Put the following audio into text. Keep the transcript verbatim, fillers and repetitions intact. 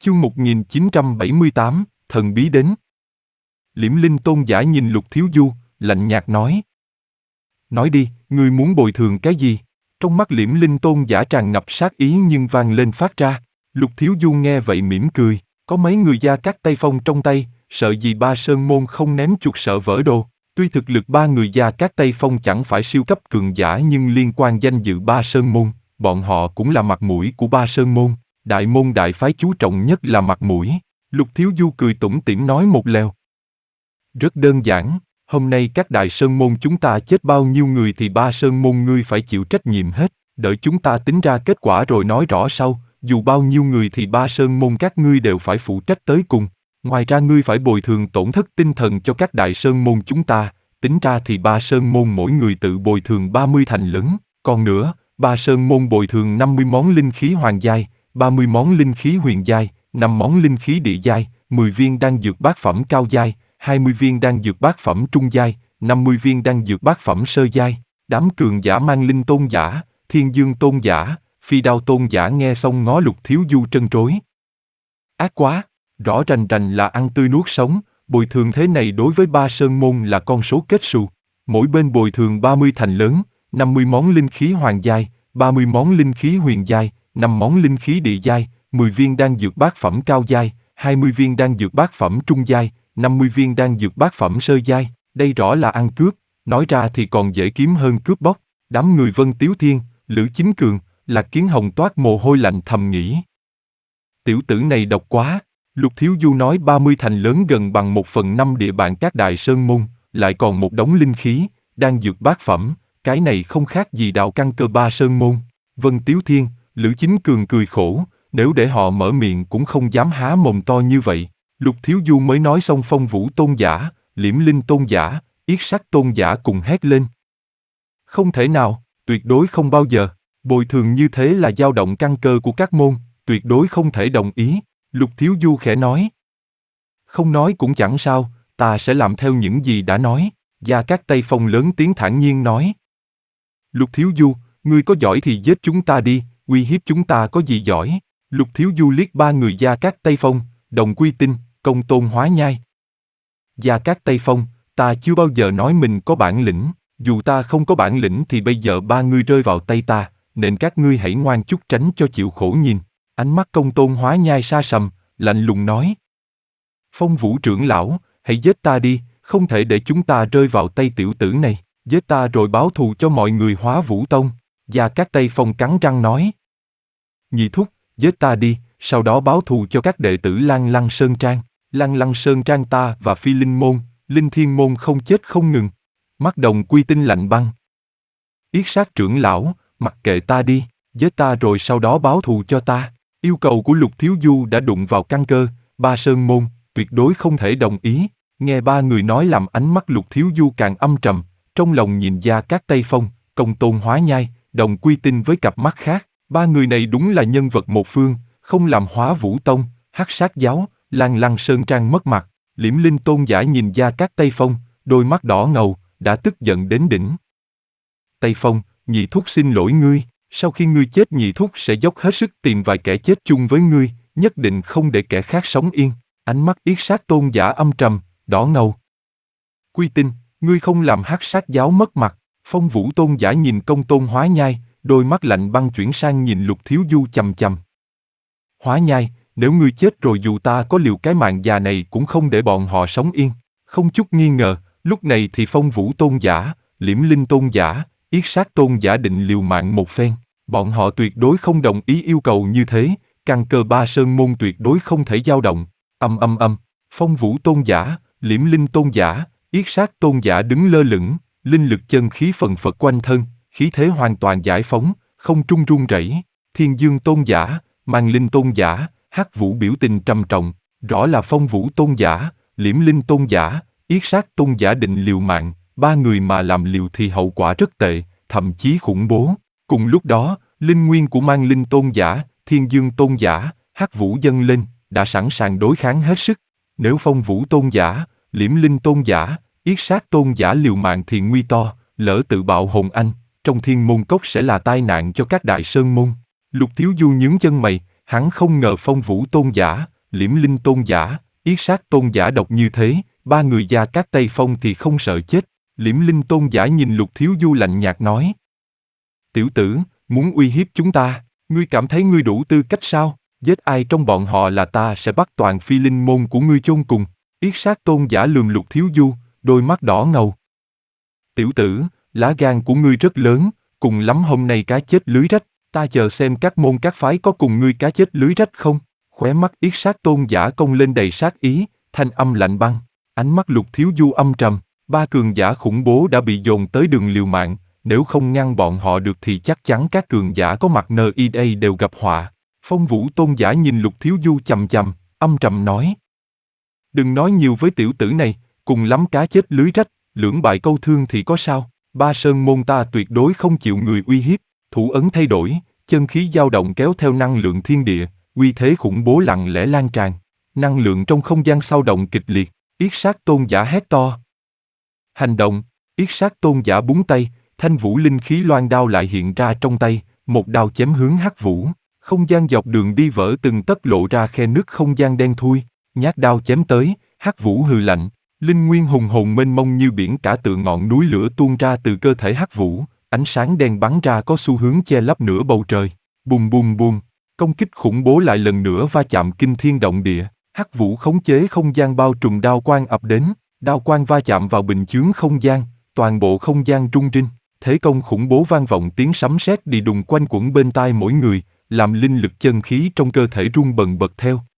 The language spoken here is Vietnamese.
Chương một nghìn chín trăm bảy mươi tám, thần bí đến. Liễm Linh tôn giả nhìn Lục Thiếu Du, lạnh nhạt nói. Nói đi, ngươi muốn bồi thường cái gì? Trong mắt Liễm Linh tôn giả tràn ngập sát ý nhưng vang lên phát ra. Lục Thiếu Du nghe vậy mỉm cười, có mấy người Gia Cát Tây Phong trong tay, sợ gì Ba Sơn môn không ném chuột sợ vỡ đồ. Tuy thực lực ba người Gia Cát Tây Phong chẳng phải siêu cấp cường giả nhưng liên quan danh dự Ba Sơn môn, bọn họ cũng là mặt mũi của Ba Sơn môn. Đại môn đại phái chú trọng nhất là mặt mũi. Lục Thiếu Du cười tủm tỉm nói một lèo. Rất đơn giản, hôm nay các đại sơn môn chúng ta chết bao nhiêu người thì Ba Sơn môn ngươi phải chịu trách nhiệm hết, đợi chúng ta tính ra kết quả rồi nói rõ sau, dù bao nhiêu người thì Ba Sơn môn các ngươi đều phải phụ trách tới cùng. Ngoài ra ngươi phải bồi thường tổn thất tinh thần cho các đại sơn môn chúng ta, tính ra thì Ba Sơn môn mỗi người tự bồi thường ba mươi thành lớn, còn nữa, Ba Sơn môn bồi thường năm mươi món linh khí hoàng giai, ba mươi món linh khí huyền giai, năm món linh khí địa giai, mười viên đan dược bát phẩm cao giai, hai mươi viên đan dược bát phẩm trung giai, năm mươi viên đan dược bát phẩm sơ giai. Đám cường giả Mang Linh tôn giả, Thiên Dương tôn giả, Phi Đao tôn giả nghe xong ngó Lục Thiếu Du trân trối. Ác quá, rõ rành rành là ăn tươi nuốt sống, bồi thường thế này đối với Ba Sơn môn là con số kết xù. Mỗi bên bồi thường ba mươi thành lớn, năm mươi món linh khí hoàng giai, ba mươi món linh khí huyền giai, năm món linh khí địa giai, mười viên đan dược bát phẩm cao giai, hai mươi viên đan dược bát phẩm trung giai, năm mươi viên đan dược bát phẩm sơ giai. Đây rõ là ăn cướp, nói ra thì còn dễ kiếm hơn cướp bóc. Đám người Vân Tiếu Thiên, Lữ Chính Cường, Lạc Kiến Hồng toát mồ hôi lạnh thầm nghĩ. Tiểu tử này độc quá. Lục Thiếu Du nói ba mươi thành lớn gần bằng một phần năm địa bàn các đại sơn môn, lại còn một đống linh khí, đan dược bát phẩm, cái này không khác gì đạo căn cơ Ba Sơn môn. Vân Tiếu Thiên, Lữ Chính Cường cười khổ, nếu để họ mở miệng cũng không dám há mồm to như vậy. Lục Thiếu Du mới nói xong Phong Vũ tôn giả, Liễm Linh tôn giả, Yết Sắc tôn giả cùng hét lên. Không thể nào, tuyệt đối không bao giờ, bồi thường như thế là dao động căn cơ của các môn, tuyệt đối không thể đồng ý. Lục Thiếu Du khẽ nói. Không nói cũng chẳng sao, ta sẽ làm theo những gì đã nói. Gia Cát Tây Phong lớn tiếng thản nhiên nói. Lục Thiếu Du, ngươi có giỏi thì giết chúng ta đi, uy hiếp chúng ta có gì giỏi. Lục Thiếu Du liếc ba người Gia Cát Tây Phong, Đồng Quy Tinh, Công Tôn Hóa Nhai. Gia Cát Tây Phong, ta chưa bao giờ nói mình có bản lĩnh, dù ta không có bản lĩnh thì bây giờ ba ngươi rơi vào tay ta, nên các ngươi hãy ngoan chút tránh cho chịu khổ nhìn. Ánh mắt Công Tôn Hóa Nhai sa sầm, lạnh lùng nói. Phong Vũ trưởng lão, hãy giết ta đi, không thể để chúng ta rơi vào tay tiểu tử này, giết ta rồi báo thù cho mọi người Hóa Vũ Tông. Gia Cát Tây Phong cắn răng nói. Nhị thúc, giết ta đi, sau đó báo thù cho các đệ tử Lan Lăng Sơn Trang. Lan Lăng Sơn Trang ta và Phi Linh môn, Linh Thiên môn không chết không ngừng. Mắt Đồng Quy Tinh lạnh băng. Yết Sát trưởng lão, mặc kệ ta đi, giết ta rồi sau đó báo thù cho ta. Yêu cầu của Lục Thiếu Du đã đụng vào căn cơ, Ba Sơn môn, tuyệt đối không thể đồng ý. Nghe ba người nói làm ánh mắt Lục Thiếu Du càng âm trầm, trong lòng nhìn Gia Cát Tây Phong, Công Tôn Hóa Nhai, Đồng Quy Tinh với cặp mắt khác. Ba người này đúng là nhân vật một phương, không làm Hóa Vũ Tông, Hắc Sát giáo, Lan Lăng Sơn Trang mất mặt. Liễm Linh tôn giả nhìn Gia Cát Tây Phong, đôi mắt đỏ ngầu, đã tức giận đến đỉnh. Tây Phong, nhị thúc xin lỗi ngươi, sau khi ngươi chết nhị thúc sẽ dốc hết sức tìm vài kẻ chết chung với ngươi, nhất định không để kẻ khác sống yên. Ánh mắt Yết Sát tôn giả âm trầm, đỏ ngầu. Quy Tinh, ngươi không làm Hắc Sát giáo mất mặt. Phong Vũ tôn giả nhìn Công Tôn Hóa Nhai, đôi mắt lạnh băng chuyển sang nhìn Lục Thiếu Du chằm chằm. Hóa Nhai, nếu ngươi chết rồi dù ta có liều cái mạng già này cũng không để bọn họ sống yên. Không chút nghi ngờ, lúc này thì Phong Vũ tôn giả, Liễm Linh tôn giả, Yết Sát tôn giả định liều mạng một phen. Bọn họ tuyệt đối không đồng ý yêu cầu như thế, căn cơ Ba Sơn môn tuyệt đối không thể dao động. Âm âm âm, Phong Vũ tôn giả, Liễm Linh tôn giả, Yết Sát tôn giả đứng lơ lửng, linh lực chân khí phần phật quanh thân, khí thế hoàn toàn giải phóng, không trung run rẩy. Thiên Dương tôn giả, Mang Linh tôn giả, Hắc Vũ biểu tình trầm trọng, rõ là Phong Vũ tôn giả, Liễm Linh tôn giả, Yết Sát tôn giả định liều mạng, ba người mà làm liều thì hậu quả rất tệ, thậm chí khủng bố. Cùng lúc đó, linh nguyên của Mang Linh tôn giả, Thiên Dương tôn giả, Hắc Vũ dâng lên, đã sẵn sàng đối kháng hết sức. Nếu Phong Vũ tôn giả, Liễm Linh tôn giả, Yết Sát tôn giả liều mạng thì nguy to, lỡ tự bạo hồn anh, trong Thiên Môn Cốc sẽ là tai nạn cho các đại sơn môn. Lục Thiếu Du nhướng chân mày, Hắn không ngờ Phong Vũ Tôn giả, Liễm Linh Tôn giả, Yết Sát Tôn giả độc như thế, ba người Gia Cát Tây Phong thì không sợ chết. Liễm Linh Tôn giả nhìn Lục Thiếu Du lạnh nhạt nói. Tiểu tử, muốn uy hiếp chúng ta, ngươi cảm thấy ngươi đủ tư cách sao? Giết ai trong bọn họ là ta sẽ bắt toàn phi linh môn của ngươi chôn cùng. Yết Sát Tôn giả lườm Lục Thiếu Du, đôi mắt đỏ ngầu. Tiểu tử, lá gan của ngươi rất lớn, cùng lắm hôm nay cá chết lưới rách, ta chờ xem các môn các phái có cùng ngươi cá chết lưới rách không? Khóe mắt Yết Sát Tôn giả cong lên đầy sát ý, thanh âm lạnh băng, ánh mắt Lục Thiếu Du âm trầm, ba cường giả khủng bố đã bị dồn tới đường liều mạng, nếu không ngăn bọn họ được thì chắc chắn các cường giả có mặt nơi đây đều gặp họa. Phong Vũ Tôn giả nhìn Lục Thiếu Du chằm chằm, âm trầm nói. Đừng nói nhiều với tiểu tử này, cùng lắm cá chết lưới rách, lưỡng bại câu thương thì có sao? Ba sơn môn ta tuyệt đối không chịu người uy hiếp. Thủ ấn thay đổi, chân khí dao động kéo theo năng lượng thiên địa, uy thế khủng bố lặng lẽ lan tràn. Năng lượng trong không gian xao động kịch liệt, Yết Sát Tôn giả hét to. Hành động, Yết Sát Tôn giả búng tay, thanh vũ linh khí loan đao lại hiện ra trong tay, một đao chém hướng Hắc Vũ. Không gian dọc đường đi vỡ từng tấc lộ ra khe nứt không gian đen thui, nhát đao chém tới, Hắc Vũ hừ lạnh, linh nguyên hùng hồn mênh mông như biển cả tựa ngọn núi lửa tuôn ra từ cơ thể Hắc Vũ, ánh sáng đen bắn ra có xu hướng che lấp nửa bầu trời. Bùm bùm bùm, công kích khủng bố lại lần nữa va chạm kinh thiên động địa, Hắc Vũ khống chế không gian bao trùm đao quang ập đến, đao quang va chạm vào bình chướng không gian, toàn bộ không gian rung rinh, thế công khủng bố vang vọng tiếng sấm sét đi đùng quanh quẩn bên tai mỗi người, làm linh lực chân khí trong cơ thể rung bần bật theo.